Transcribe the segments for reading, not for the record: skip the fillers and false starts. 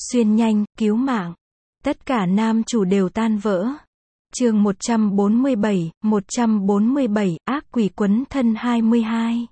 xuyên nhanh, cứu mạng. Tất cả nam chủ đều tan vỡ. Chương 147, ác quỷ quấn thân 22.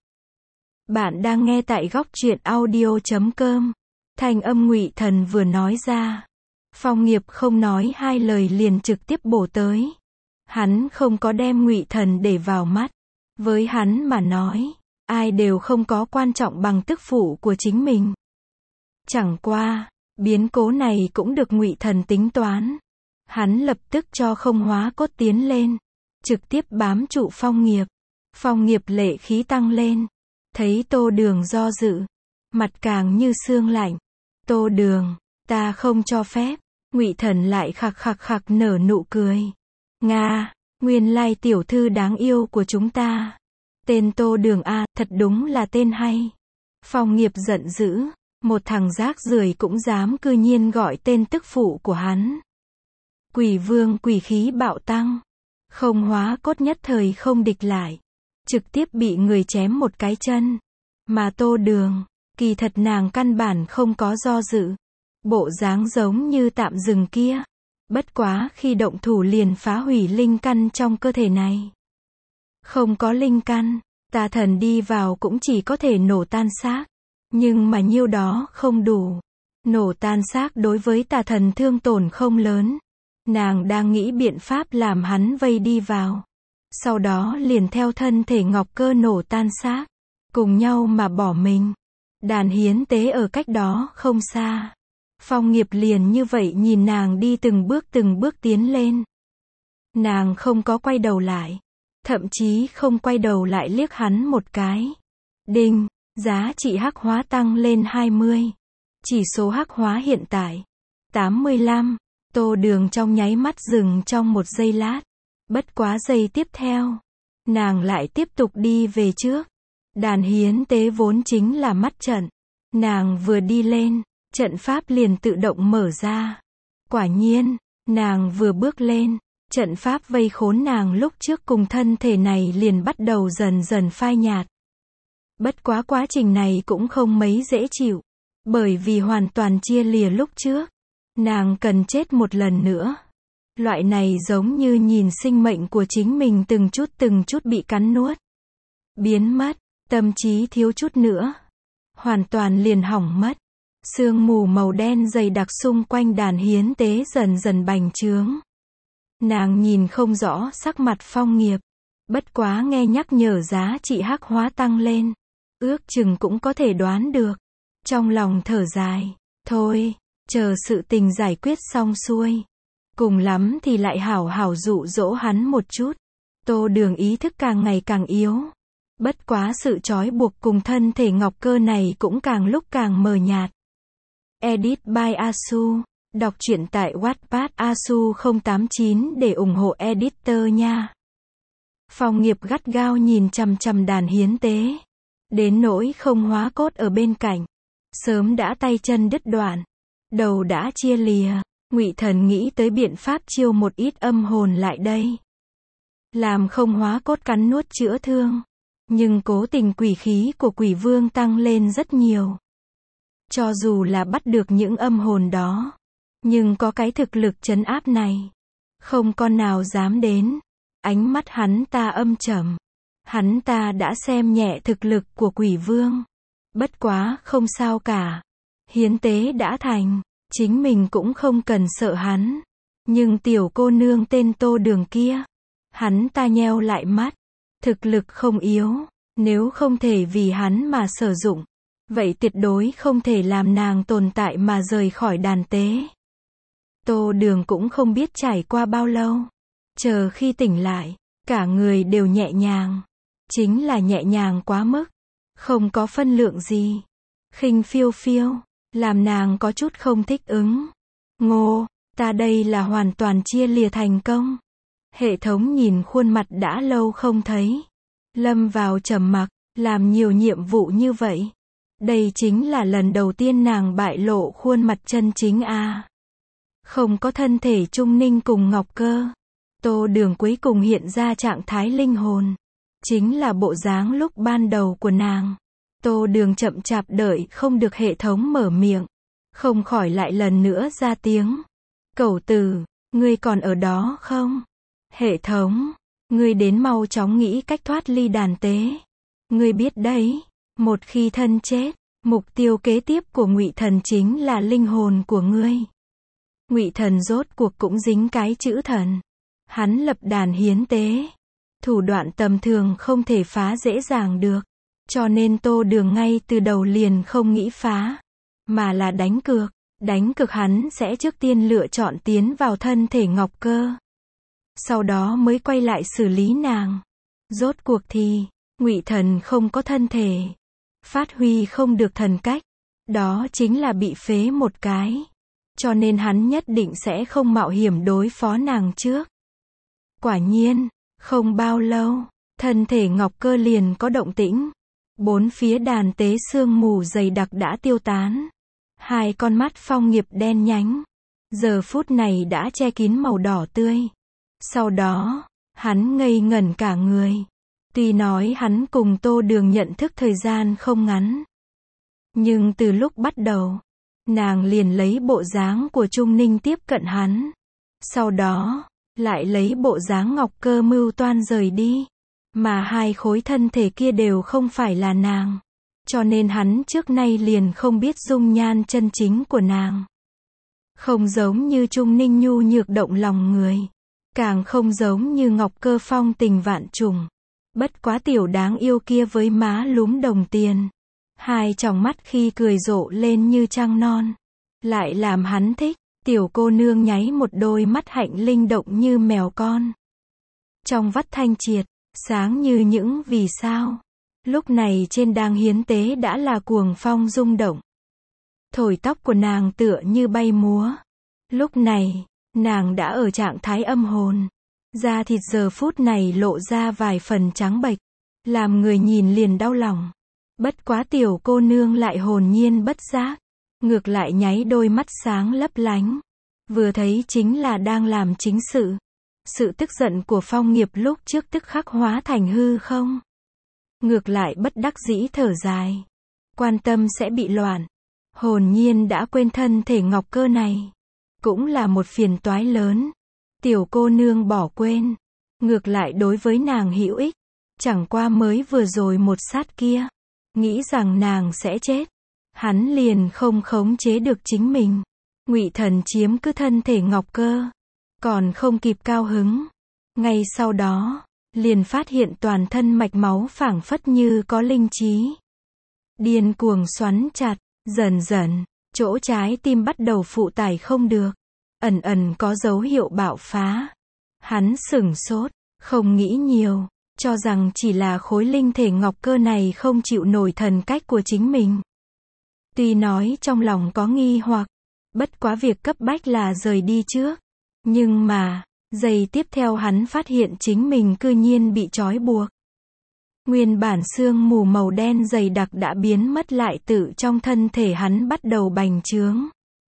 Bạn đang nghe tại góc truyện audio.com. Thanh âm Ngụy Thần vừa nói ra, Phong Nghiệp không nói hai lời liền trực tiếp bổ tới. Hắn không có đem Ngụy Thần để vào mắt. Với hắn mà nói, ai đều không có quan trọng bằng tức phụ của chính mình. Chẳng qua, biến cố này cũng được Ngụy Thần tính toán. Hắn lập tức cho Không Hóa Cốt tiến lên, trực tiếp bám trụ Phong Nghiệp. Phong Nghiệp lệ khí tăng lên, thấy Tô Đường do dự, mặt càng như xương lạnh. Tô Đường, ta không cho phép. Ngụy Thần lại khặc khặc nở nụ cười. Nga, nguyên lai tiểu thư đáng yêu của chúng ta. Tên Tô Đường a, thật đúng là tên hay. Phong Nghiệp giận dữ, một thằng rác rưởi cũng dám cư nhiên gọi tên tức phụ của hắn. Quỷ Vương quỷ khí bạo tăng, Không Hóa Cốt nhất thời không địch lại, trực tiếp bị người chém một cái chân. Mà Tô Đường, kỳ thật nàng căn bản không có do dự, bộ dáng giống như tạm dừng kia. Bất quá khi động thủ liền phá hủy linh căn trong cơ thể này. Không có linh căn, tà thần đi vào cũng chỉ có thể nổ tan xác. Nhưng mà nhiêu đó không đủ. Nổ tan xác đối với tà thần thương tổn không lớn. Nàng đang nghĩ biện pháp làm hắn vây đi vào. Sau đó liền theo thân thể ngọc cơ nổ tan xác, cùng nhau mà bỏ mình. Đàn hiến tế ở cách đó không xa. Phong Nghiệp liền như vậy nhìn nàng đi từng bước tiến lên. Nàng không có quay đầu lại. Thậm chí không quay đầu lại liếc hắn một cái. Đinh, giá trị hắc hóa tăng lên 20. Chỉ số hắc hóa hiện tại 85. Tô Đường trong nháy mắt dừng trong một giây lát. Bất quá giây tiếp theo, nàng lại tiếp tục đi về trước. Đàn hiến tế vốn chính là mắt trận. Nàng vừa đi lên, trận pháp liền tự động mở ra. Quả nhiên, nàng vừa bước lên, trận pháp vây khốn nàng lúc trước cùng thân thể này liền bắt đầu dần dần phai nhạt. Bất quá quá trình này cũng không mấy dễ chịu, bởi vì hoàn toàn chia lìa lúc trước. Nàng cần chết một lần nữa. Loại này giống như nhìn sinh mệnh của chính mình từng chút bị cắn nuốt. Biến mất, tâm trí thiếu chút nữa. Hoàn toàn liền hỏng mất. Sương mù màu đen dày đặc xung quanh đàn hiến tế dần dần bành trướng. Nàng nhìn không rõ sắc mặt Phong Nghiệp. Bất quá nghe nhắc nhở giá trị hắc hóa tăng lên, ước chừng cũng có thể đoán được. Trong lòng thở dài, thôi, chờ sự tình giải quyết xong xuôi. Cùng lắm thì lại hảo hảo dụ dỗ hắn một chút. Tô Đường ý thức càng ngày càng yếu. Bất quá sự trói buộc cùng thân thể ngọc cơ này cũng càng lúc càng mờ nhạt. Edit by Asu. Đọc truyện tại Wattpad Asu089 để ủng hộ editor nha. Phong Nghiệp gắt gao nhìn chằm đàn hiến tế. Đến nỗi Không Hóa Cốt ở bên cạnh, sớm đã tay chân đứt đoạn, đầu đã chia lìa. Ngụy Thần nghĩ tới biện pháp chiêu một ít âm hồn lại đây, làm Không Hóa Cốt cắn nuốt chữa thương. Nhưng cố tình quỷ khí của Quỷ Vương tăng lên rất nhiều. Cho dù là bắt được những âm hồn đó, nhưng có cái thực lực trấn áp này, không con nào dám đến. Ánh mắt hắn ta âm trầm. Hắn ta đã xem nhẹ thực lực của Quỷ Vương. Bất quá không sao cả. Hiến tế đã thành, chính mình cũng không cần sợ hắn. Nhưng tiểu cô nương tên Tô Đường kia, hắn ta nheo lại mắt. Thực lực không yếu, nếu không thể vì hắn mà sử dụng, vậy tuyệt đối không thể làm nàng tồn tại mà rời khỏi đàn tế. Tô Đường cũng không biết trải qua bao lâu. Chờ khi tỉnh lại, cả người đều nhẹ nhàng. Chính là nhẹ nhàng quá mức. Không có phân lượng gì. Khinh phiêu phiêu, làm nàng có chút không thích ứng. Ngô, ta đây là hoàn toàn chia lìa thành công. Hệ thống nhìn khuôn mặt đã lâu không thấy. Lâm vào trầm mặc, làm nhiều nhiệm vụ như vậy. Đây chính là lần đầu tiên nàng bại lộ khuôn mặt chân chính a. Không có thân thể trung ninh cùng ngọc cơ. Tô Đường cuối cùng hiện ra trạng thái linh hồn. Chính là bộ dáng lúc ban đầu của nàng. Tô Đường chậm chạp đợi không được hệ thống mở miệng. không khỏi lại lần nữa ra tiếng. Cẩu tử, ngươi còn ở đó không? Hệ thống, ngươi đến mau chóng nghĩ cách thoát ly đàn tế. Ngươi biết đấy, một khi thân chết, mục tiêu kế tiếp của Ngụy Thần chính là linh hồn của ngươi. Ngụy Thần rốt cuộc cũng dính cái chữ thần. Hắn lập đàn hiến tế. Thủ đoạn tầm thường không thể phá dễ dàng được. Cho nên Tô Đường ngay từ đầu liền không nghĩ phá, mà là đánh cược. Đánh cược hắn sẽ trước tiên lựa chọn tiến vào thân thể Ngọc Cơ. Sau đó mới quay lại xử lý nàng. Rốt cuộc thì, Ngụy Thần không có thân thể. Phát huy không được thần cách. Đó chính là bị phế một cái. Cho nên hắn nhất định sẽ không mạo hiểm đối phó nàng trước. Quả nhiên, không bao lâu, thân thể Ngọc Cơ liền có động tĩnh. Bốn phía đàn tế sương mù dày đặc đã tiêu tán. Hai con mắt Phong Nghiệp đen nhánh, giờ phút này đã che kín màu đỏ tươi. Sau đó, hắn ngây ngẩn cả người. Tuy nói hắn cùng Tô Đường nhận thức thời gian không ngắn, nhưng từ lúc bắt đầu, nàng liền lấy bộ dáng của Trung Ninh tiếp cận hắn. Sau đó, lại lấy bộ dáng Ngọc Cơ mưu toan rời đi. Mà hai khối thân thể kia đều không phải là nàng. Cho nên hắn trước nay liền không biết dung nhan chân chính của nàng. Không giống như Trung Ninh nhu nhược động lòng người. Càng không giống như Ngọc Cơ phong tình vạn trùng. Bất quá tiểu đáng yêu kia với má lúm đồng tiền. Hai tròng mắt khi cười rộ lên như trăng non. Lại làm hắn thích. Tiểu cô nương nháy một đôi mắt hạnh linh động như mèo con. Trong vắt thanh triệt, sáng như những vì sao. Lúc này trên đàng hiến tế đã là cuồng phong rung động. Thổi tóc của nàng tựa như bay múa. Lúc này, nàng đã ở trạng thái âm hồn. Da thịt giờ phút này lộ ra vài phần trắng bệch, làm người nhìn liền đau lòng. Bất quá tiểu cô nương lại hồn nhiên bất giác, ngược lại nháy đôi mắt sáng lấp lánh. Vừa thấy chính là đang làm chính sự. Sự tức giận của Phong Nghiệp lúc trước tức khắc hóa thành hư không. Ngược lại bất đắc dĩ thở dài. Quan tâm sẽ bị loạn. Hồn nhiên đã quên thân thể Ngọc Cơ này. Cũng là một phiền toái lớn. Tiểu cô nương bỏ quên. Ngược lại đối với nàng hữu ích. Chẳng qua mới vừa rồi một sát kia. Nghĩ rằng nàng sẽ chết. Hắn liền không khống chế được chính mình. Ngụy Thần chiếm cứ thân thể Ngọc Cơ. Còn không kịp cao hứng. Ngay sau đó, liền phát hiện toàn thân mạch máu phảng phất như có linh trí. Điên cuồng xoắn chặt, dần dần, chỗ trái tim bắt đầu phụ tải không được. Ẩn ẩn có dấu hiệu bạo phá. Hắn sửng sốt, không nghĩ nhiều, cho rằng chỉ là khối linh thể Ngọc Cơ này không chịu nổi thần cách của chính mình. Tuy nói trong lòng có nghi hoặc, bất quá việc cấp bách là rời đi trước. Nhưng mà, giây tiếp theo hắn phát hiện chính mình cư nhiên bị trói buộc. Nguyên bản sương mù màu đen dày đặc đã biến mất lại tự trong thân thể hắn bắt đầu bành trướng.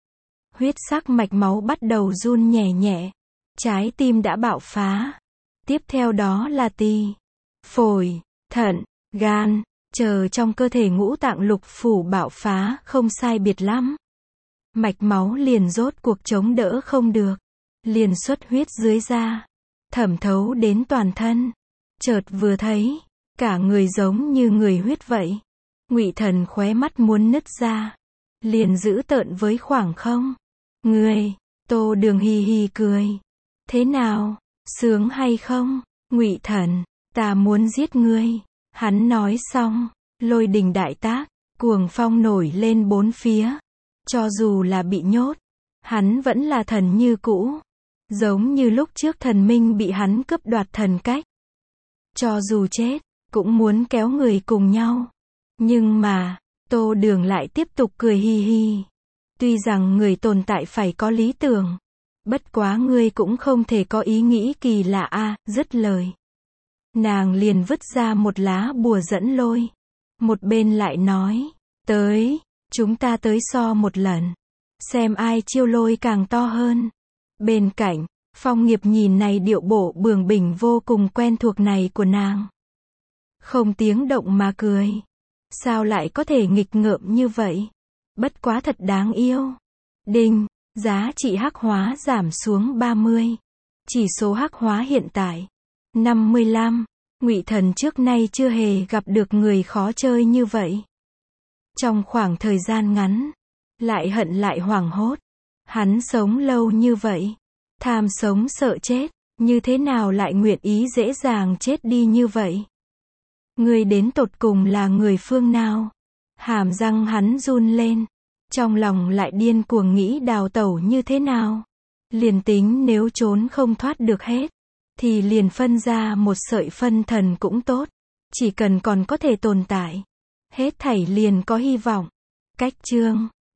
Huyết sắc mạch máu bắt đầu run nhẹ nhẹ. Trái tim đã bạo phá. Tiếp theo đó là tỳ, phổi, thận, gan, chờ trong cơ thể ngũ tạng lục phủ bạo phá không sai biệt lắm. Mạch máu liền rốt cuộc chống đỡ không được. Liền xuất huyết dưới da. Thẩm thấu đến toàn thân. Chợt vừa thấy, cả người giống như người huyết vậy. Ngụy Thần khóe mắt muốn nứt ra. Liền dữ tợn với khoảng không. Ngươi, Tô Đường hì hì cười. Thế nào, sướng hay không? Ngụy Thần, ta muốn giết ngươi. Hắn nói xong, lôi đình đại tác, cuồng phong nổi lên bốn phía. Cho dù là bị nhốt, hắn vẫn là thần như cũ. Giống như lúc trước thần minh bị hắn cướp đoạt thần cách. Cho dù chết, cũng muốn kéo người cùng nhau. Nhưng mà, Tô Đường lại tiếp tục cười hi hi. Tuy rằng người tồn tại phải có lý tưởng. Bất quá ngươi cũng không thể có ý nghĩ kỳ lạ a. Dứt lời. Nàng liền vứt ra một lá bùa dẫn lôi. Một bên lại nói, tới, chúng ta tới so một lần. Xem ai chiêu lôi càng to hơn. Bên cạnh, Phong Nghiệp nhìn này điệu bộ bướng bỉnh vô cùng quen thuộc này của nàng. Không tiếng động mà cười. Sao lại có thể nghịch ngợm như vậy? Bất quá thật đáng yêu. Đinh, giá trị hắc hóa giảm xuống 30. Chỉ số hắc hóa hiện tại 55. Ngụy Thần trước nay chưa hề gặp được người khó chơi như vậy. Trong khoảng thời gian ngắn, lại hận lại hoảng hốt. Hắn sống lâu như vậy, tham sống sợ chết, như thế nào lại nguyện ý dễ dàng chết đi như vậy? Người đến tột cùng là người phương nào? Hàm răng hắn run lên, trong lòng lại điên cuồng nghĩ đào tẩu như thế nào. Liền tính nếu trốn không thoát được hết, thì liền phân ra một sợi phân thần cũng tốt. Chỉ cần còn có thể tồn tại, hết thảy liền có hy vọng. Cách chương